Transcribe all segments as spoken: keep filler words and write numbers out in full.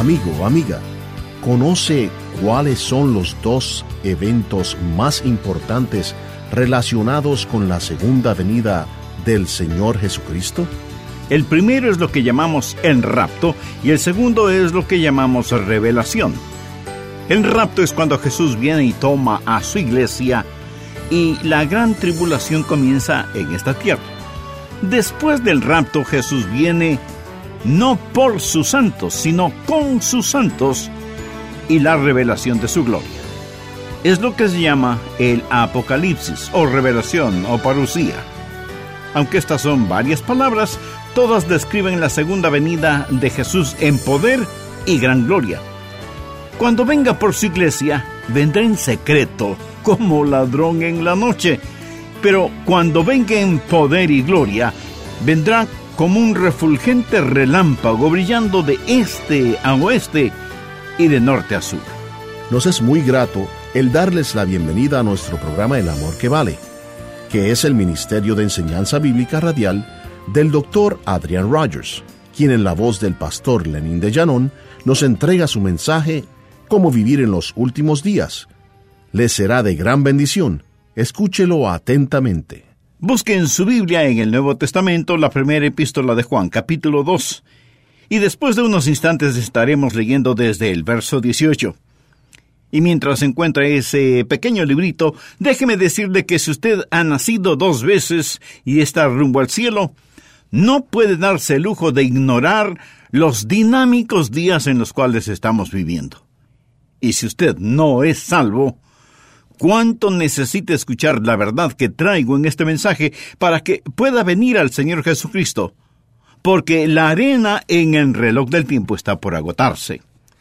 Amigo o amiga, ¿conoce cuáles son los dos eventos más importantes relacionados con la segunda venida del Señor Jesucristo? El primero es lo que llamamos el rapto y el segundo es lo que llamamos revelación. El rapto es cuando Jesús viene y toma a su iglesia y la gran tribulación comienza en esta tierra. Después del rapto, Jesús viene no por sus santos, sino con sus santos y la revelación de su gloria. Es lo que se llama el Apocalipsis, o revelación, o parusía. Aunque estas son varias palabras, todas describen la segunda venida de Jesús en poder y gran gloria. Cuando venga por su iglesia, vendrá en secreto, como ladrón en la noche. Pero cuando venga en poder y gloria, vendrá como un refulgente relámpago, brillando de este a oeste y de norte a sur. Nos es muy grato el darles la bienvenida a nuestro programa El Amor que Vale, que es el Ministerio de Enseñanza Bíblica Radial del doctor Adrian Rogers, quien en la voz del pastor Lenín de Llanón nos entrega su mensaje Cómo vivir en los últimos días. Les será de gran bendición. Escúchelo atentamente. Busque en su Biblia en el Nuevo Testamento la primera epístola de Juan, capítulo dos. Y después de unos instantes estaremos leyendo desde el verso dieciocho. Y mientras encuentra ese pequeño librito, déjeme decirle que si usted ha nacido dos veces y está rumbo al cielo, no puede darse el lujo de ignorar los dinámicos días en los cuales estamos viviendo. Y si usted no es salvo, ¿cuánto necesita escuchar la verdad que traigo en este mensaje para que pueda venir al Señor Jesucristo? Porque la arena en el reloj del tiempo está por agotarse.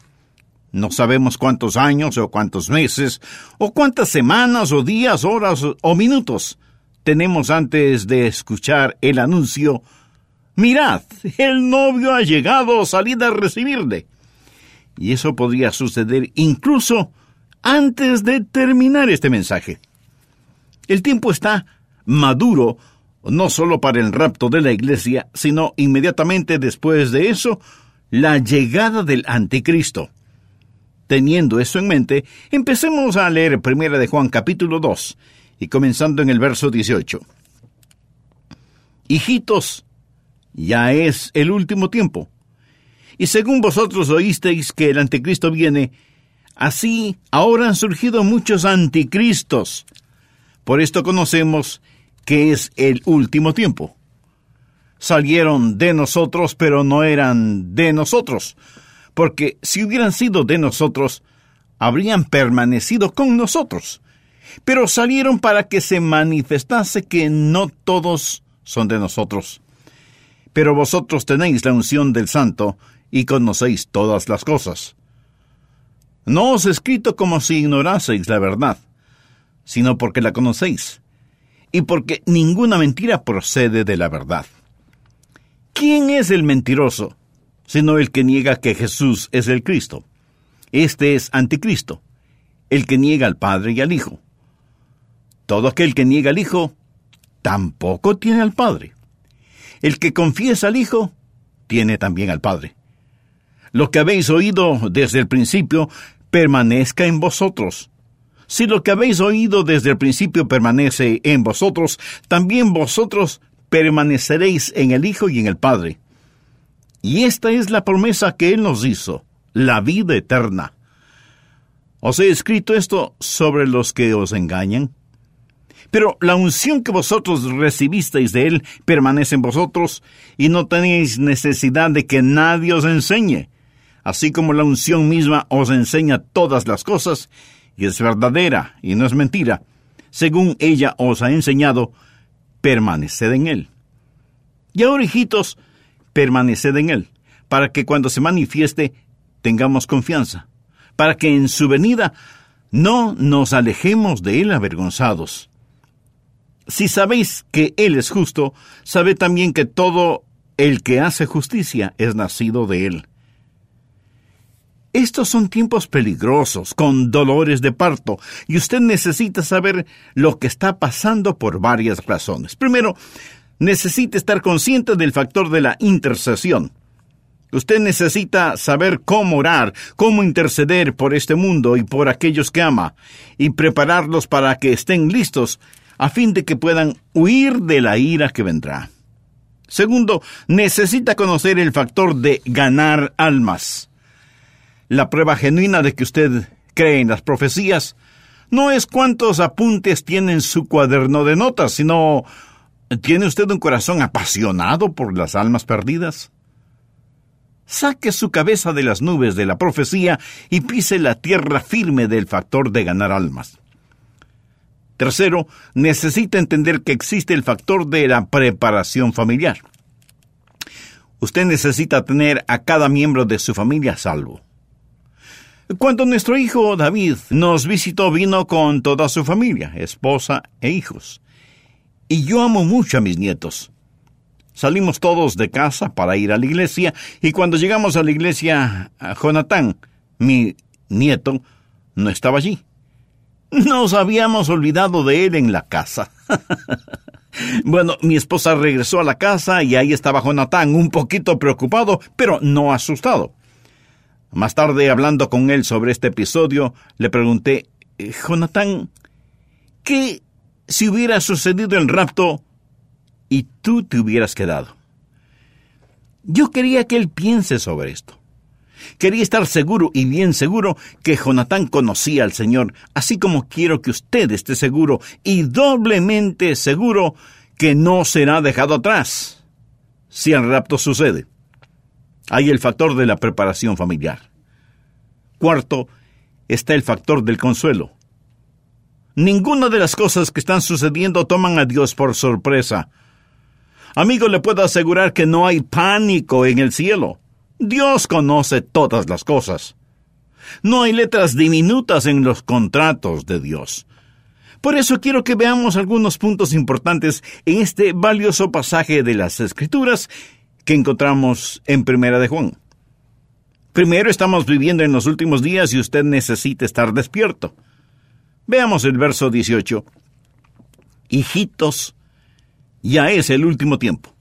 No sabemos cuántos años o cuántos meses, o cuántas semanas o días, horas o minutos tenemos antes de escuchar el anuncio: mirad, el novio ha llegado, salid a recibirle. Y eso podría suceder incluso antes de terminar este mensaje. El tiempo está maduro, no solo para el rapto de la iglesia, sino inmediatamente después de eso, la llegada del anticristo. Teniendo eso en mente, empecemos a leer Primera de Juan capítulo dos, y comenzando en el verso dieciocho. Hijitos, ya es el último tiempo. Y según vosotros oísteis que el anticristo viene, así ahora han surgido muchos anticristos. Por esto conocemos que es el último tiempo. Salieron de nosotros, pero no eran de nosotros, porque si hubieran sido de nosotros, habrían permanecido con nosotros. Pero salieron para que se manifestase que no todos son de nosotros. Pero vosotros tenéis la unción del Santo y conocéis todas las cosas. No os he escrito como si ignoraseis la verdad, sino porque la conocéis, y porque ninguna mentira procede de la verdad. ¿Quién es el mentiroso, sino el que niega que Jesús es el Cristo? Este es anticristo, el que niega al Padre y al Hijo. Todo aquel que niega al Hijo, tampoco tiene al Padre. El que confiesa al Hijo, tiene también al Padre. Lo que habéis oído desde el principio, permanezca en vosotros. Si lo que habéis oído desde el principio permanece en vosotros, también vosotros permaneceréis en el Hijo y en el Padre. Y esta es la promesa que Él nos hizo, la vida eterna. Os he escrito esto sobre los que os engañan. Pero la unción que vosotros recibisteis de Él permanece en vosotros, y no tenéis necesidad de que nadie os enseñe. Así como la unción misma os enseña todas las cosas, y es verdadera y no es mentira, según ella os ha enseñado, permaneced en Él. Y ahora, hijitos, permaneced en Él, para que cuando se manifieste tengamos confianza, para que en su venida no nos alejemos de Él avergonzados. Si sabéis que Él es justo, sabed también que todo el que hace justicia es nacido de Él. Estos son tiempos peligrosos, con dolores de parto, y usted necesita saber lo que está pasando por varias razones. Primero, necesita estar consciente del factor de la intercesión. Usted necesita saber cómo orar, cómo interceder por este mundo y por aquellos que ama, y prepararlos para que estén listos a fin de que puedan huir de la ira que vendrá. Segundo, necesita conocer el factor de ganar almas. La prueba genuina de que usted cree en las profecías no es cuántos apuntes tiene en su cuaderno de notas, sino ¿tiene usted un corazón apasionado por las almas perdidas? Saque su cabeza de las nubes de la profecía y pise la tierra firme del factor de ganar almas. Tercero, necesita entender que existe el factor de la preparación familiar. Usted necesita tener a cada miembro de su familia a salvo. Cuando nuestro hijo David nos visitó, vino con toda su familia, esposa e hijos. Y yo amo mucho a mis nietos. Salimos todos de casa para ir a la iglesia, y cuando llegamos a la iglesia, Jonatán, mi nieto, no estaba allí. Nos habíamos olvidado de él en la casa. Bueno, mi esposa regresó a la casa y ahí estaba Jonatán, un poquito preocupado, pero no asustado. Más tarde, hablando con él sobre este episodio, le pregunté, Jonatán, ¿qué si hubiera sucedido el rapto y tú te hubieras quedado? Yo quería que él piense sobre esto. Quería estar seguro y bien seguro que Jonatán conocía al Señor, así como quiero que usted esté seguro y doblemente seguro que no será dejado atrás si el rapto sucede. Hay el factor de la preparación familiar. Cuarto, está el factor del consuelo. Ninguna de las cosas que están sucediendo toman a Dios por sorpresa. Amigo, le puedo asegurar que no hay pánico en el cielo. Dios conoce todas las cosas. No hay letras diminutas en los contratos de Dios. Por eso quiero que veamos algunos puntos importantes en este valioso pasaje de las Escrituras que encontramos en Primera de Juan. Primero, estamos viviendo en los últimos días y usted necesita estar despierto. Veamos el verso dieciocho. Hijitos, ya es el último tiempo.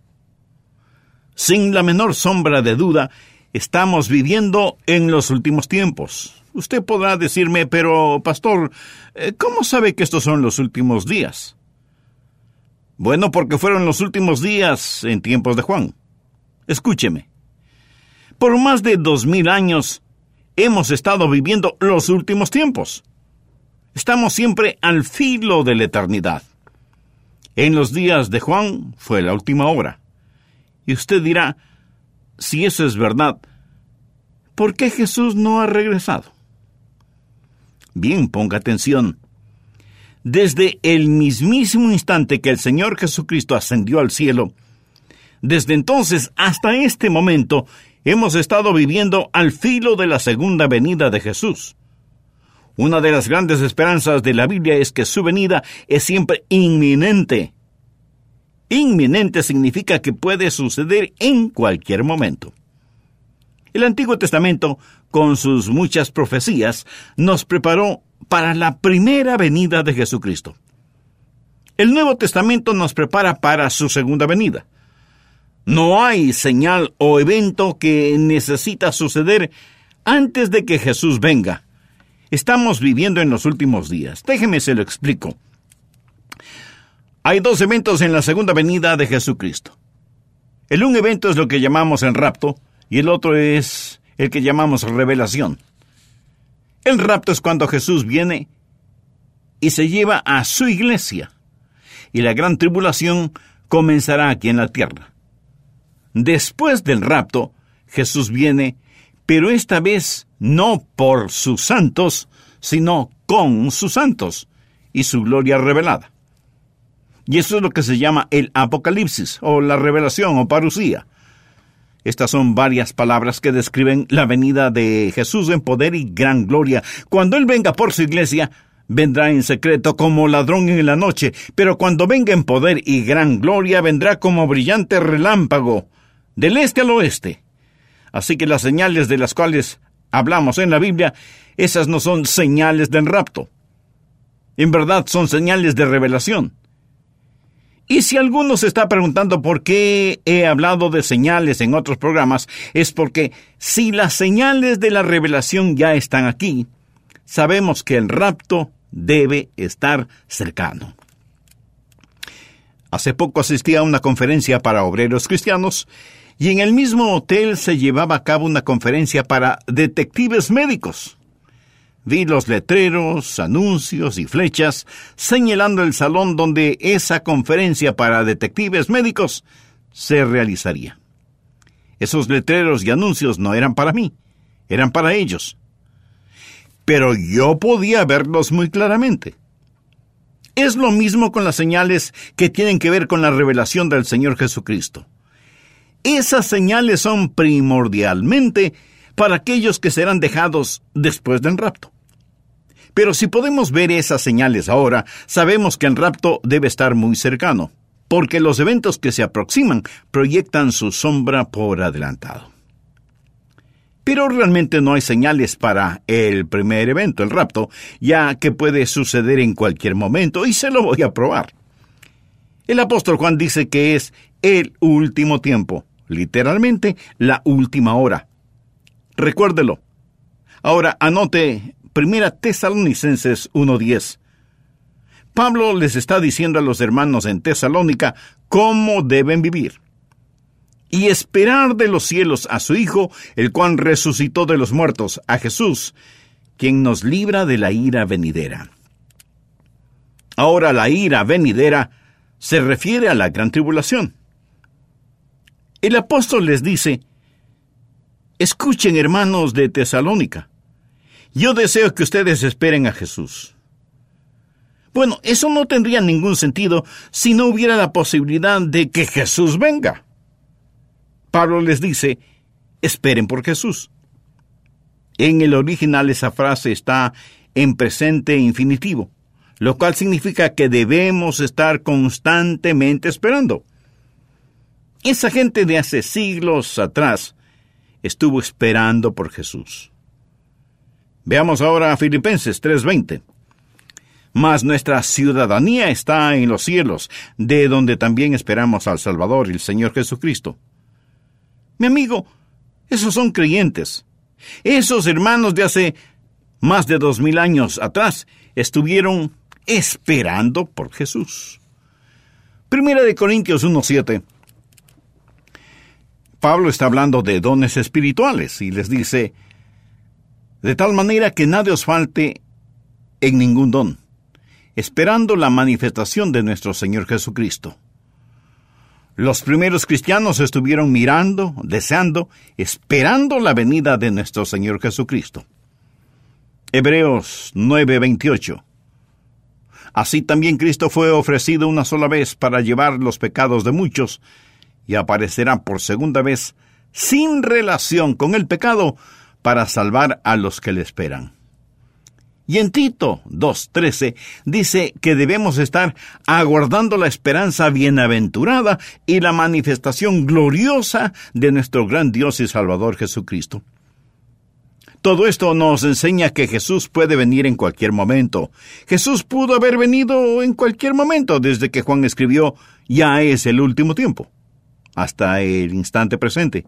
Sin la menor sombra de duda, estamos viviendo en los últimos tiempos. Usted podrá decirme, pero, pastor, ¿cómo sabe que estos son los últimos días? Bueno, porque fueron los últimos días en tiempos de Juan. Escúcheme. Por más de dos mil años hemos estado viviendo los últimos tiempos. Estamos siempre al filo de la eternidad. En los días de Juan fue la última hora. Y usted dirá, si eso es verdad, ¿por qué Jesús no ha regresado? Bien, ponga atención. Desde el mismísimo instante que el Señor Jesucristo ascendió al cielo, desde entonces hasta este momento, hemos estado viviendo al filo de la segunda venida de Jesús. Una de las grandes esperanzas de la Biblia es que su venida es siempre inminente. Inminente significa que puede suceder en cualquier momento. El Antiguo Testamento, con sus muchas profecías, nos preparó para la primera venida de Jesucristo. El Nuevo Testamento nos prepara para su segunda venida. No hay señal o evento que necesita suceder antes de que Jesús venga. Estamos viviendo en los últimos días. Déjeme se lo explico. Hay dos eventos en la segunda venida de Jesucristo. El un evento es lo que llamamos el rapto y el otro es el que llamamos revelación. El rapto es cuando Jesús viene y se lleva a su iglesia, y la gran tribulación comenzará aquí en la tierra. Después del rapto, Jesús viene, pero esta vez no por sus santos, sino con sus santos y su gloria revelada. Y eso es lo que se llama el Apocalipsis, o la revelación, o parusía. Estas son varias palabras que describen la venida de Jesús en poder y gran gloria. Cuando Él venga por su iglesia, vendrá en secreto como ladrón en la noche, pero cuando venga en poder y gran gloria, vendrá como brillante relámpago, del este al oeste. Así que las señales de las cuales hablamos en la Biblia, esas no son señales del rapto. En verdad son señales de revelación. Y si alguno se está preguntando por qué he hablado de señales en otros programas, es porque si las señales de la revelación ya están aquí, sabemos que el rapto debe estar cercano. Hace poco asistí a una conferencia para obreros cristianos y en el mismo hotel se llevaba a cabo una conferencia para detectives médicos. Vi los letreros, anuncios y flechas señalando el salón donde esa conferencia para detectives médicos se realizaría. Esos letreros y anuncios no eran para mí, eran para ellos. Pero yo podía verlos muy claramente. Es lo mismo con las señales que tienen que ver con la revelación del Señor Jesucristo. Esas señales son primordialmente para aquellos que serán dejados después del rapto. Pero si podemos ver esas señales ahora, sabemos que el rapto debe estar muy cercano, porque los eventos que se aproximan proyectan su sombra por adelantado. Pero realmente no hay señales para el primer evento, el rapto, ya que puede suceder en cualquier momento, y se lo voy a probar. El apóstol Juan dice que es el último tiempo, literalmente la última hora. Recuérdelo. Ahora anote Primera Tesalonicenses uno diez. Pablo les está diciendo a los hermanos en Tesalónica cómo deben vivir. Y esperar de los cielos a su Hijo, el cual resucitó de los muertos, a Jesús, quien nos libra de la ira venidera. Ahora la ira venidera se refiere a la gran tribulación. El apóstol les dice: escuchen, hermanos de Tesalónica, yo deseo que ustedes esperen a Jesús. Bueno, eso no tendría ningún sentido si no hubiera la posibilidad de que Jesús venga. Pablo les dice: esperen por Jesús. En el original esa frase está en presente infinitivo, lo cual significa que debemos estar constantemente esperando. Esa gente de hace siglos atrás estuvo esperando por Jesús. Veamos ahora a Filipenses tres veinte. Mas nuestra ciudadanía está en los cielos, de donde también esperamos al Salvador, el Señor Jesucristo. Mi amigo, esos son creyentes. Esos hermanos de hace más de dos mil años atrás estuvieron esperando por Jesús. Primera de Corintios uno siete. Pablo está hablando de dones espirituales y les dice: de tal manera que nada os falte en ningún don, esperando la manifestación de nuestro Señor Jesucristo. Los primeros cristianos estuvieron mirando, deseando, esperando la venida de nuestro Señor Jesucristo. Hebreos nueve veintiocho. Así también Cristo fue ofrecido una sola vez para llevar los pecados de muchos, y aparecerá por segunda vez sin relación con el pecado para salvar a los que le esperan. Y en Tito dos trece dice que debemos estar aguardando la esperanza bienaventurada y la manifestación gloriosa de nuestro gran Dios y Salvador Jesucristo. Todo esto nos enseña que Jesús puede venir en cualquier momento. Jesús pudo haber venido en cualquier momento desde que Juan escribió: ya es el último tiempo, hasta el instante presente.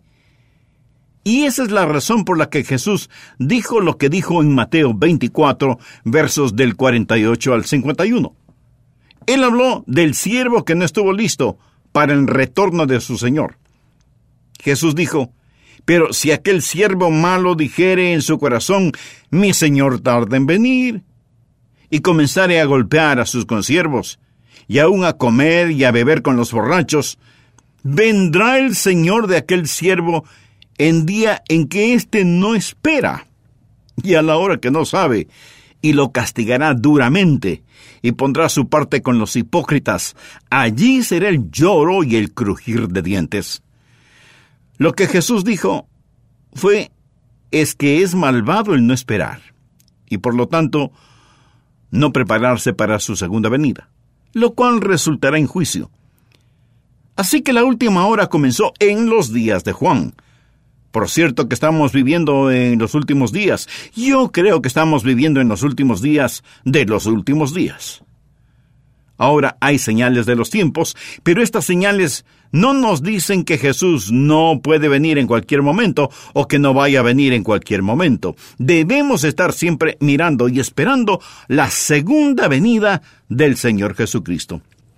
Y esa es la razón por la que Jesús dijo lo que dijo en Mateo veinticuatro, versos del cuarenta y ocho al cincuenta y uno. Él habló del siervo que no estuvo listo para el retorno de su Señor. Jesús dijo: pero si aquel siervo malo dijere en su corazón: mi Señor tarda en venir, y comenzare a golpear a sus consiervos, y aún a comer y a beber con los borrachos, vendrá el Señor de aquel siervo en día en que éste no espera, y a la hora que no sabe, y lo castigará duramente, y pondrá su parte con los hipócritas. Allí será el lloro y el crujir de dientes. Lo que Jesús dijo fue, es que es malvado el no esperar, y por lo tanto, no prepararse para su segunda venida, lo cual resultará en juicio. Así que la última hora comenzó en los días de Juan. Por cierto que estamos viviendo en los últimos días. Yo creo que estamos viviendo en los últimos días de los últimos días. Ahora hay señales de los tiempos, pero estas señales no nos dicen que Jesús no puede venir en cualquier momento o que no vaya a venir en cualquier momento. Debemos estar siempre mirando y esperando la segunda venida del Señor Jesucristo.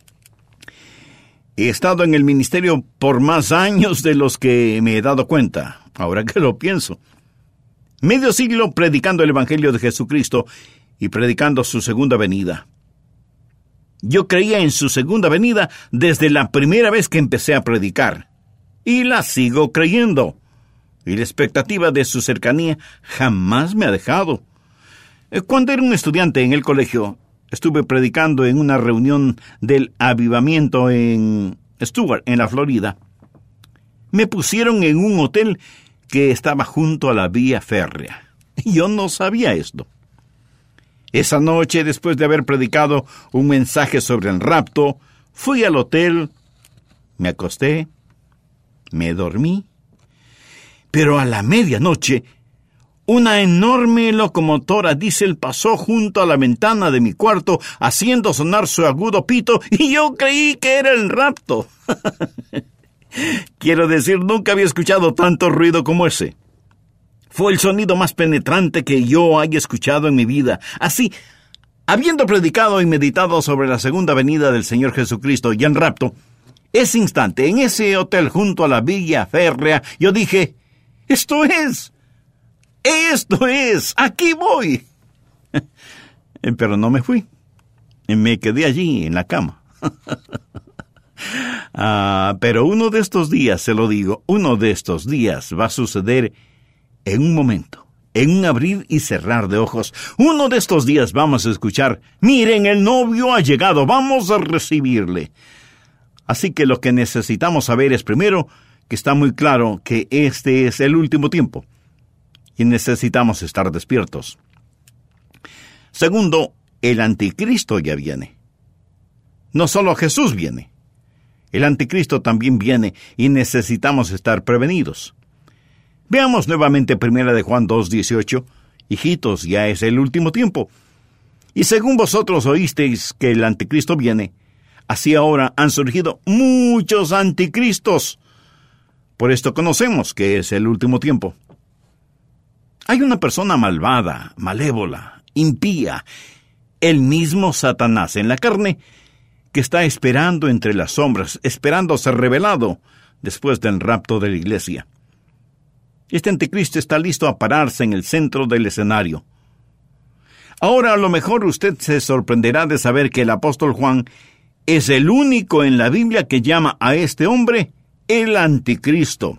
He estado en el ministerio por más años de los que me he dado cuenta, ahora que lo pienso. Medio siglo predicando el Evangelio de Jesucristo y predicando su segunda venida. Yo creía en su segunda venida desde la primera vez que empecé a predicar, y la sigo creyendo. Y la expectativa de su cercanía jamás me ha dejado. Cuando era un estudiante en el colegio, estuve predicando en una reunión del avivamiento en Stuart, en la Florida. Me pusieron en un hotel que estaba junto a la vía férrea. Yo no sabía esto. Esa noche, después de haber predicado un mensaje sobre el rapto, fui al hotel, me acosté, me dormí. Pero a la medianoche, una enorme locomotora diésel pasó junto a la ventana de mi cuarto, haciendo sonar su agudo pito, y yo creí que era el rapto. Quiero decir, nunca había escuchado tanto ruido como ese. Fue el sonido más penetrante que yo haya escuchado en mi vida. Así, habiendo predicado y meditado sobre la segunda venida del Señor Jesucristo y el rapto, ese instante, en ese hotel junto a la vía férrea, yo dije, ¡esto es! ¡Esto es! ¡Aquí voy! Pero no me fui. Me quedé allí, en la cama. ah, pero uno de estos días, se lo digo, uno de estos días va a suceder en un momento, en un abrir y cerrar de ojos. Uno de estos días vamos a escuchar, miren, el novio ha llegado, vamos a recibirle. Así que lo que necesitamos saber es, primero, que está muy claro que este es el último tiempo y necesitamos estar despiertos. Segundo, el anticristo ya viene. No solo Jesús viene, el anticristo también viene y necesitamos estar prevenidos. Veamos nuevamente primera de Juan dos dieciocho. Hijitos, ya es el último tiempo. Y según vosotros oísteis que el anticristo viene, así ahora han surgido muchos anticristos. Por esto conocemos que es el último tiempo. Hay una persona malvada, malévola, impía, el mismo Satanás en la carne, que está esperando entre las sombras, esperando ser revelado después del rapto de la iglesia. Este anticristo está listo a pararse en el centro del escenario. Ahora a lo mejor usted se sorprenderá de saber que el apóstol Juan es el único en la Biblia que llama a este hombre el anticristo.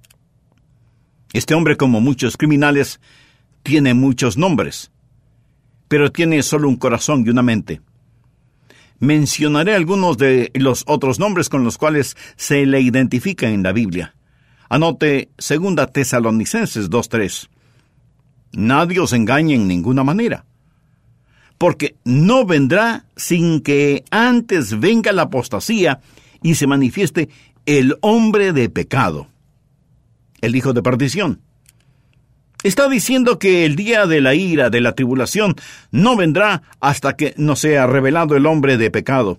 Este hombre, como muchos criminales, tiene muchos nombres, pero tiene solo un corazón y una mente. Mencionaré algunos de los otros nombres con los cuales se le identifica en la Biblia. Anote Segunda Tesalonicenses dos tres. Nadie os engañe en ninguna manera, porque no vendrá sin que antes venga la apostasía y se manifieste el hombre de pecado, el hijo de perdición. Está diciendo que el día de la ira, de la tribulación, no vendrá hasta que no sea revelado el hombre de pecado.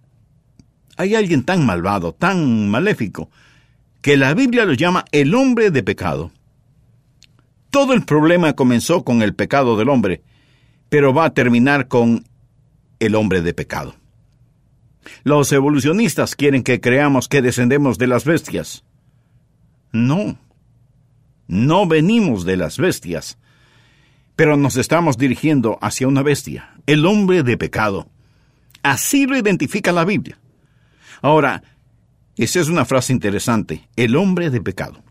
Hay alguien tan malvado, tan maléfico, que la Biblia lo llama el hombre de pecado. Todo el problema comenzó con el pecado del hombre, pero va a terminar con el hombre de pecado. Los evolucionistas quieren que creamos que descendemos de las bestias. No, no venimos de las bestias, pero nos estamos dirigiendo hacia una bestia, el hombre de pecado. Así lo identifica la Biblia. Ahora, esa es una frase interesante, el hombre de pecado.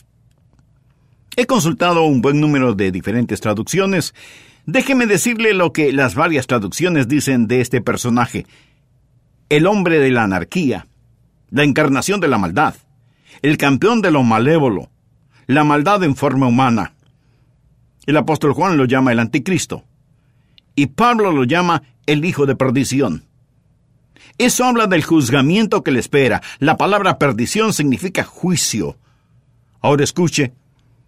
He consultado un buen número de diferentes traducciones. Déjeme decirle lo que las varias traducciones dicen de este personaje. El hombre de la anarquía, la encarnación de la maldad, el campeón de lo malévolo, la maldad en forma humana. El apóstol Juan lo llama el anticristo, y Pablo lo llama el hijo de perdición. Eso habla del juzgamiento que le espera. La palabra perdición significa juicio. Ahora escuche,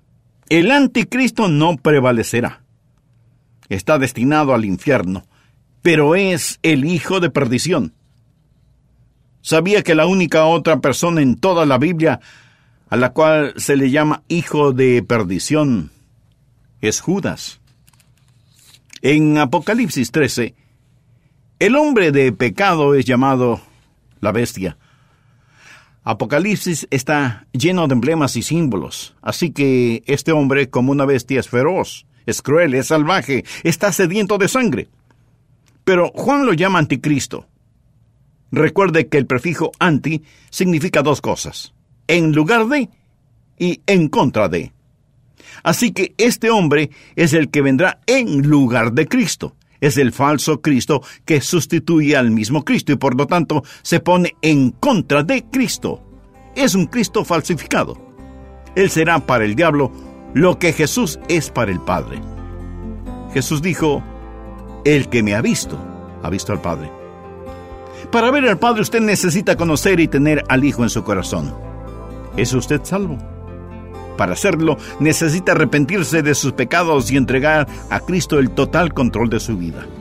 el anticristo no prevalecerá. Está destinado al infierno. pero es el hijo de perdición. ¿Sabía que la única otra persona en toda la Biblia a la cual se le llama hijo de perdición es Judas? En Apocalipsis trece, el hombre de pecado es llamado la bestia. Apocalipsis está lleno de emblemas y símbolos, así que este hombre, como una bestia, es feroz, es cruel, es salvaje, está sediento de sangre. Pero Juan lo llama anticristo. Recuerde que el prefijo anti significa dos cosas: en lugar de y en contra de. Así que este hombre es el que vendrá en lugar de Cristo. Es el falso Cristo que sustituye al mismo Cristo y por lo tanto se pone en contra de Cristo. Es un Cristo falsificado. Él será para el diablo lo que Jesús es para el Padre. Jesús dijo: el que me ha visto, ha visto al Padre. Para ver al Padre usted necesita conocer y tener al Hijo en su corazón. ¿Es usted salvo? Para hacerlo, necesita arrepentirse de sus pecados y entregar a Cristo el total control de su vida.